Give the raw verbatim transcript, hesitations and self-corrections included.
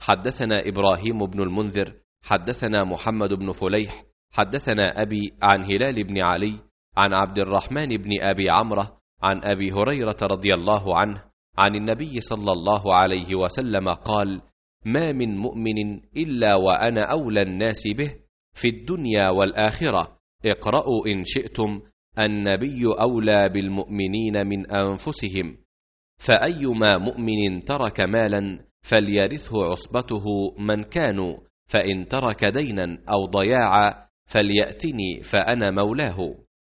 حدثنا إبراهيم بن المنذر حدثنا محمد بن فليح حدثنا أبي عن هلال بن علي عن عبد الرحمن بن أبي عمرة عن أبي هريرة رضي الله عنه عن النبي صلى الله عليه وسلم قال: ما من مؤمن إلا وأنا أولى الناس به في الدنيا والآخرة، اقرأوا إن شئتم، النبي أولى بالمؤمنين من أنفسهم، فأيما مؤمن ترك مالا فليرثه عصبته من كانوا، فإن ترك دينا أو ضياعا فليأتني فأنا مولاه.